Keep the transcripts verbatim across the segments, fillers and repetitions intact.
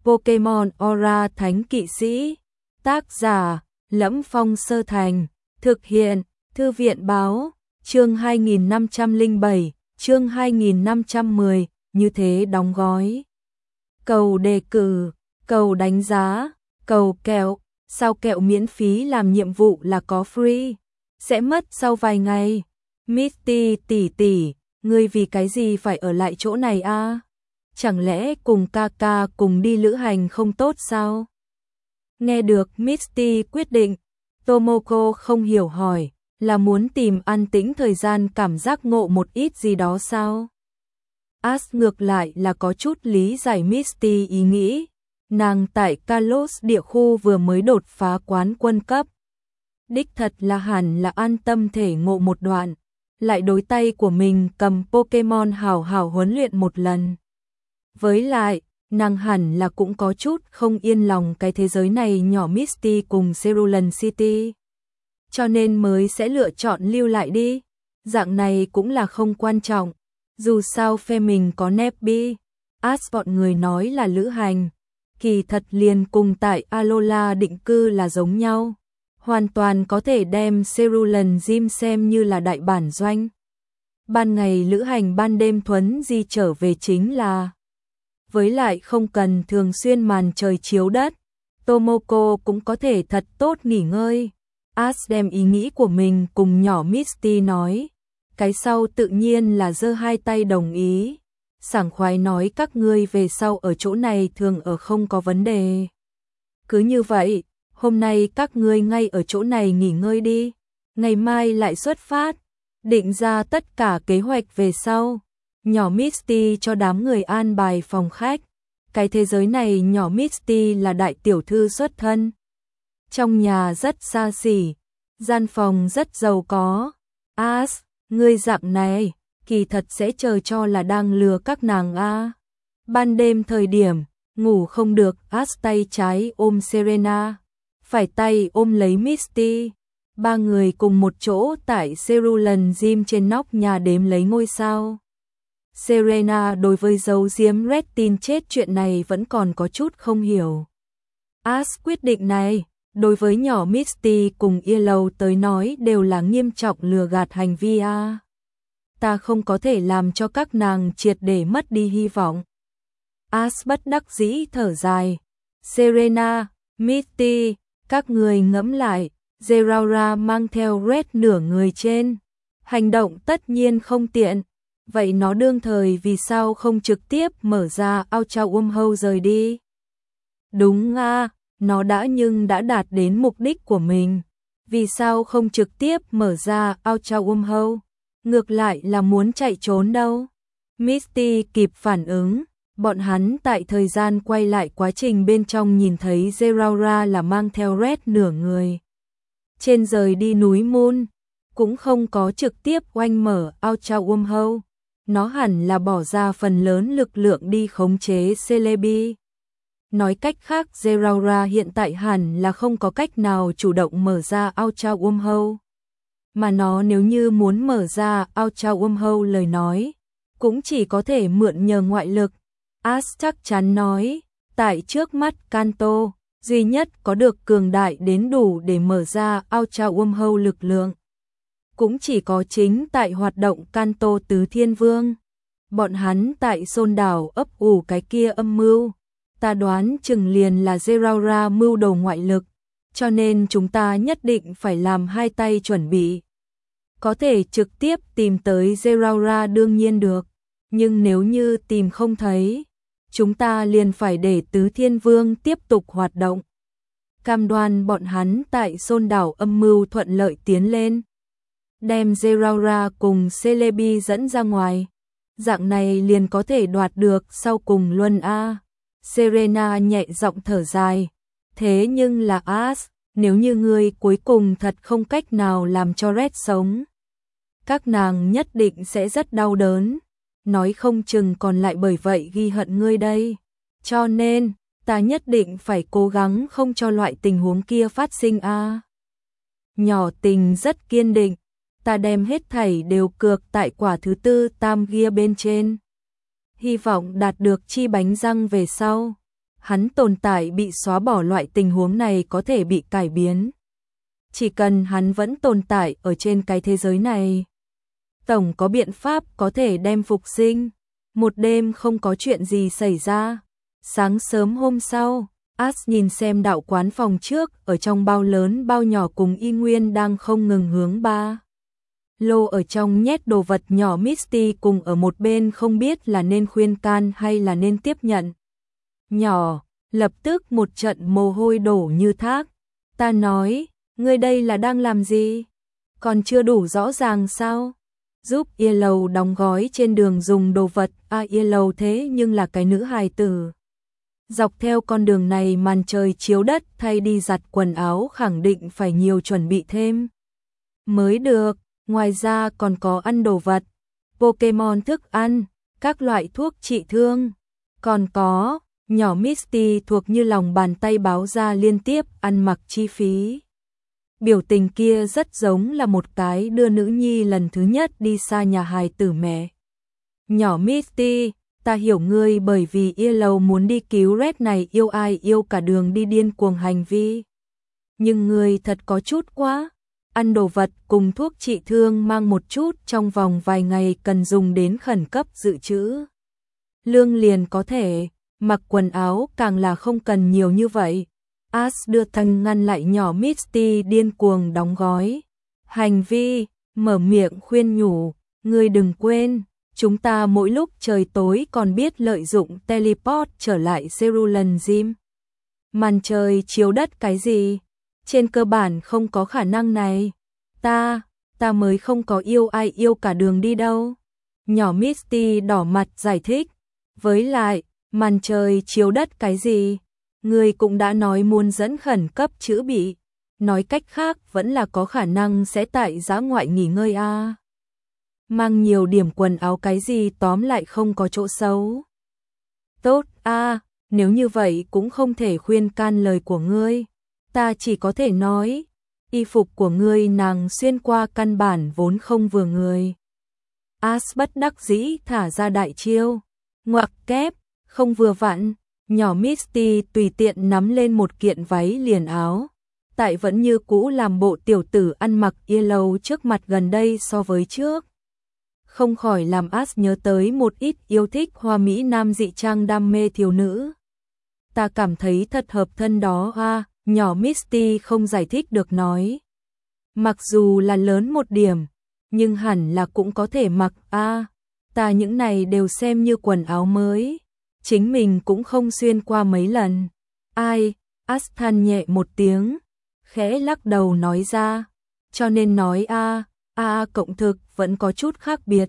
Pokemon Aura Thánh Kỵ Sĩ. Tác giả: Lẫm Phong Sơ Thành. Thực hiện: Thư viện báo. Chương hai nghìn năm trăm lẻ bảy, chương hai nghìn năm trăm mười, như thế đóng gói. Cầu đề cử, cầu đánh giá, cầu kẹo, sao kẹo miễn phí làm nhiệm vụ là có free, sẽ mất sau vài ngày. Misty tỷ tỷ, ngươi vì cái gì phải ở lại chỗ này a? Chẳng lẽ cùng ca ca cùng đi lữ hành không tốt sao? Nghe được Misty quyết định, Tomoko không hiểu hỏi, là muốn tìm an tĩnh thời gian cảm giác ngộ một ít gì đó sao? Ash ngược lại là có chút lý giải Misty ý nghĩ, nàng tại Kalos địa khu vừa mới đột phá quán quân cấp. Đích thật là hẳn là an tâm thể ngộ một đoạn, lại đối tay của mình cầm Pokemon hảo hảo huấn luyện một lần. Với lại, nàng hẳn là cũng có chút không yên lòng cái thế giới này nhỏ Misty cùng Cerulean City. Cho nên mới sẽ lựa chọn lưu lại đi. Dạng này cũng là không quan trọng. Dù sao phe mình có Nebby. Ash bọn người nói là lữ hành. Kỳ thật liền cùng tại Alola định cư là giống nhau. Hoàn toàn có thể đem Cerulean Gym xem như là đại bản doanh. Ban ngày lữ hành, ban đêm thuấn di trở về chính là. Với lại không cần thường xuyên màn trời chiếu đất. Tomoko cũng có thể thật tốt nghỉ ngơi. Ash đem ý nghĩ của mình cùng nhỏ Misty nói. Cái sau tự nhiên là giơ hai tay đồng ý. Sảng khoái nói các ngươi về sau ở chỗ này thường ở không có vấn đề. Cứ như vậy, hôm nay các ngươi ngay ở chỗ này nghỉ ngơi đi. Ngày mai lại xuất phát. Định ra tất cả kế hoạch về sau. Nhỏ Misty cho đám người an bài phòng khách. Cái thế giới này nhỏ Misty là đại tiểu thư xuất thân. Trong nhà rất xa xỉ, gian phòng rất giàu có. Ash, ngươi dạng này, kỳ thật sẽ chờ cho là đang lừa các nàng a. Ban đêm thời điểm, ngủ không được, Ash tay trái ôm Serena, phải tay ôm lấy Misty. Ba người cùng một chỗ tại Cerulean Gym trên nóc nhà đếm lấy ngôi sao. Serena đối với dấu diếm Red tin chết chuyện này vẫn còn có chút không hiểu. Ash quyết định này, đối với nhỏ Misty cùng Yellow tới nói đều là nghiêm trọng lừa gạt hành vi a. Ta không có thể làm cho các nàng triệt để mất đi hy vọng. Ash bất đắc dĩ thở dài. Serena, Misty, các người ngẫm lại, Zeraora mang theo Red nửa người trên. Hành động tất nhiên không tiện. Vậy nó đương thời vì sao không trực tiếp mở ra Ultra Wormhole rời đi? Đúng a, nó đã nhưng đã đạt đến mục đích của mình. Vì sao không trực tiếp mở ra Ultra Wormhole? Ngược lại là muốn chạy trốn đâu? Misty kịp phản ứng. Bọn hắn tại thời gian quay lại quá trình bên trong nhìn thấy Zeraora là mang theo Red nửa người. Trên rời đi núi Moon, cũng không có trực tiếp oanh mở Ultra Wormhole. Nó hẳn là bỏ ra phần lớn lực lượng đi khống chế Celebi. Nói cách khác, Zeraora hiện tại hẳn là không có cách nào chủ động mở ra Ultra Wormhole. Mà nó nếu như muốn mở ra Ultra Wormhole lời nói, cũng chỉ có thể mượn nhờ ngoại lực. Ash chắc chắn nói, tại trước mắt Kanto, duy nhất có được cường đại đến đủ để mở ra Ultra Wormhole lực lượng. Cũng chỉ có chính tại hoạt động Kanto Tứ Thiên Vương. Bọn hắn tại Xôn đảo ấp ủ cái kia âm mưu. Ta đoán chừng liền là Zeraora mưu đồ ngoại lực. Cho nên chúng ta nhất định phải làm hai tay chuẩn bị. Có thể trực tiếp tìm tới Zeraora đương nhiên được. Nhưng nếu như tìm không thấy, chúng ta liền phải để Tứ Thiên Vương tiếp tục hoạt động. Cam đoan bọn hắn tại Xôn đảo âm mưu thuận lợi tiến lên. Đem Zeraora cùng Celebi dẫn ra ngoài. Dạng này liền có thể đoạt được sau cùng luân A. Serena nhẹ giọng thở dài. Thế nhưng là Ash, nếu như ngươi cuối cùng thật không cách nào làm cho Red sống, các nàng nhất định sẽ rất đau đớn. Nói không chừng còn lại bởi vậy ghi hận ngươi đây. Cho nên, ta nhất định phải cố gắng không cho loại tình huống kia phát sinh a. Nhỏ Tình rất kiên định. Ta đem hết thảy đều cược tại quả thứ tư tam gia bên trên. Hy vọng đạt được chi bánh răng về sau. hắn tồn tại bị xóa bỏ, loại tình huống này có thể bị cải biến. Chỉ cần hắn vẫn tồn tại ở trên cái thế giới này, tổng có biện pháp có thể đem phục sinh. Một đêm không có chuyện gì xảy ra. Sáng sớm hôm sau, As nhìn xem đạo quán phòng trước, ở trong bao lớn bao nhỏ cùng y nguyên đang không ngừng hướng ba lô ở trong nhét đồ vật nhỏ. Misty cùng ở một bên không biết là nên khuyên can hay là nên tiếp nhận. Nhỏ, lập tức một trận mồ hôi đổ như thác. Ta nói, ngươi đây là đang làm gì? Còn chưa đủ rõ ràng sao? Giúp Yellow đóng gói trên đường dùng đồ vật. À, Yellow thế nhưng là cái nữ hài tử. Dọc theo con đường này màn trời chiếu đất, thay đi giặt quần áo khẳng định phải nhiều chuẩn bị thêm mới được. Ngoài ra còn có ăn đồ vật, Pokemon thức ăn, các loại thuốc trị thương. Còn có, nhỏ Misty thuộc như lòng bàn tay báo ra liên tiếp ăn mặc chi phí. Biểu tình kia rất giống là một cái đưa nữ nhi lần thứ nhất đi xa nhà hài tử mẹ. Nhỏ Misty, ta hiểu ngươi bởi vì Yellow muốn đi cứu Red này yêu ai yêu cả đường đi điên cuồng hành vi. Nhưng ngươi thật có chút quá. Ăn đồ vật cùng thuốc trị thương mang một chút, trong vòng vài ngày cần dùng đến khẩn cấp dự trữ. Lương liền có thể, mặc quần áo càng là không cần nhiều như vậy. As đưa thân ngăn lại nhỏ Misty điên cuồng đóng gói hành vi, mở miệng khuyên nhủ, ngươi đừng quên, chúng ta mỗi lúc trời tối còn biết lợi dụng teleport trở lại Cerulean Gym. Màn trời chiếu đất cái gì? Trên cơ bản không có khả năng này. Ta, ta mới không có yêu ai yêu cả đường đi đâu. Nhỏ Misty đỏ mặt giải thích. Với lại, màn trời chiếu đất cái gì? Người cũng đã nói muốn dẫn khẩn cấp chữa bị. Nói cách khác vẫn là có khả năng sẽ tại dã ngoại nghỉ ngơi a. À. Mang nhiều điểm quần áo cái gì tóm lại không có chỗ xấu. Tốt a, à, nếu như vậy cũng không thể khuyên can lời của ngươi. Ta chỉ có thể nói, y phục của ngươi nàng xuyên qua căn bản vốn không vừa người. As bất đắc dĩ thả ra đại chiêu, ngoặc kép, không vừa vặn, nhỏ Misty tùy tiện nắm lên một kiện váy liền áo. Tại vẫn như cũ làm bộ tiểu tử ăn mặc Yellow trước mặt gần đây so với trước. Không khỏi làm As nhớ tới một ít yêu thích hoa mỹ nam dị trang đam mê thiếu nữ. Ta cảm thấy thật hợp thân đó a. À. Nhỏ Misty không giải thích được nói. Mặc dù là lớn một điểm, nhưng hẳn là cũng có thể mặc a. À, ta những này đều xem như quần áo mới. Chính mình cũng không xuyên qua mấy lần. Ai, As than nhẹ một tiếng, khẽ lắc đầu nói ra. Cho nên nói a, a a cộng thực vẫn có chút khác biệt.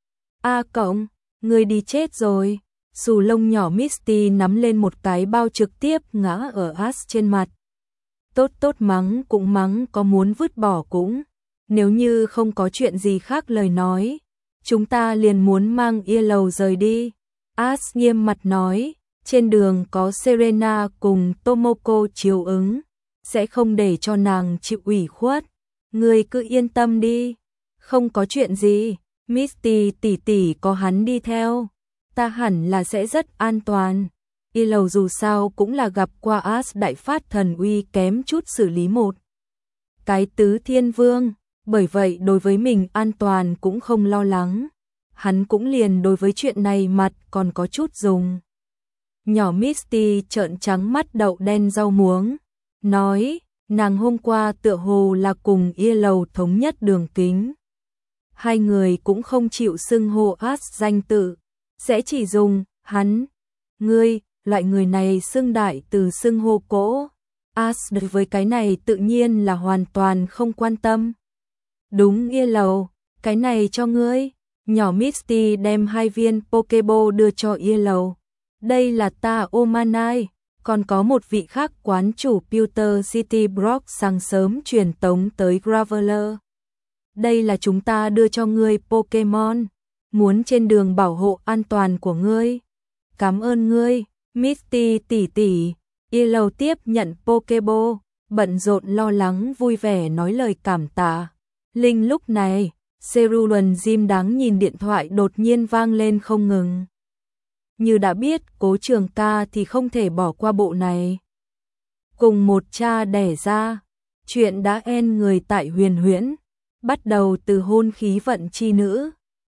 A cộng, người đi chết rồi. Xù lông nhỏ Misty nắm lên một cái bao trực tiếp ngã ở As trên mặt. Tốt tốt mắng cũng mắng, có muốn vứt bỏ cũng. Nếu như không có chuyện gì khác lời nói, chúng ta liền muốn mang Yellow rời đi. As nghiêm mặt nói, trên đường có Serena cùng Tomoko chiếu ứng, sẽ không để cho nàng chịu ủy khuất. Ngươi cứ yên tâm đi, không có chuyện gì, Misty tỷ tỷ có hắn đi theo, ta hẳn là sẽ rất an toàn. Yellow dù sao cũng là gặp qua As đại phát thần uy kém chút xử lý một cái tứ thiên vương, bởi vậy đối với mình an toàn cũng không lo lắng. Hắn cũng liền đối với chuyện này mặt còn có chút dùng. Nhỏ Misty trợn trắng mắt đậu đen rau muống, nói, nàng hôm qua tựa hồ là cùng Yellow thống nhất đường kính. Hai người cũng không chịu xưng hô As danh tự, sẽ chỉ dùng, hắn, ngươi, loại người này xưng đại từ xưng hô cỗ. As đối với cái này tự nhiên là hoàn toàn không quan tâm. Đúng Yellow, cái này cho ngươi. Nhỏ Misty đem hai viên Pokeball đưa cho Yellow. Đây là ta Omanai, còn có một vị khác quán chủ Pewter City Brock sáng sớm truyền tống tới Graveler. Đây là chúng ta đưa cho ngươi Pokemon, muốn trên đường bảo hộ an toàn của ngươi. Cảm ơn ngươi, Misty tỷ tỷ. Yellow tiếp nhận Pokeball, bận rộn lo lắng vui vẻ nói lời cảm tạ. Linh lúc này, Cerulean Gym đáng nhìn điện thoại đột nhiên vang lên không ngừng. như đã biết Cố Trường Ca thì không thể bỏ qua bộ này. Cùng một cha đẻ ra, chuyện đã en người tại Huyền Huyễn, bắt đầu từ hôn khí vận chi nữ,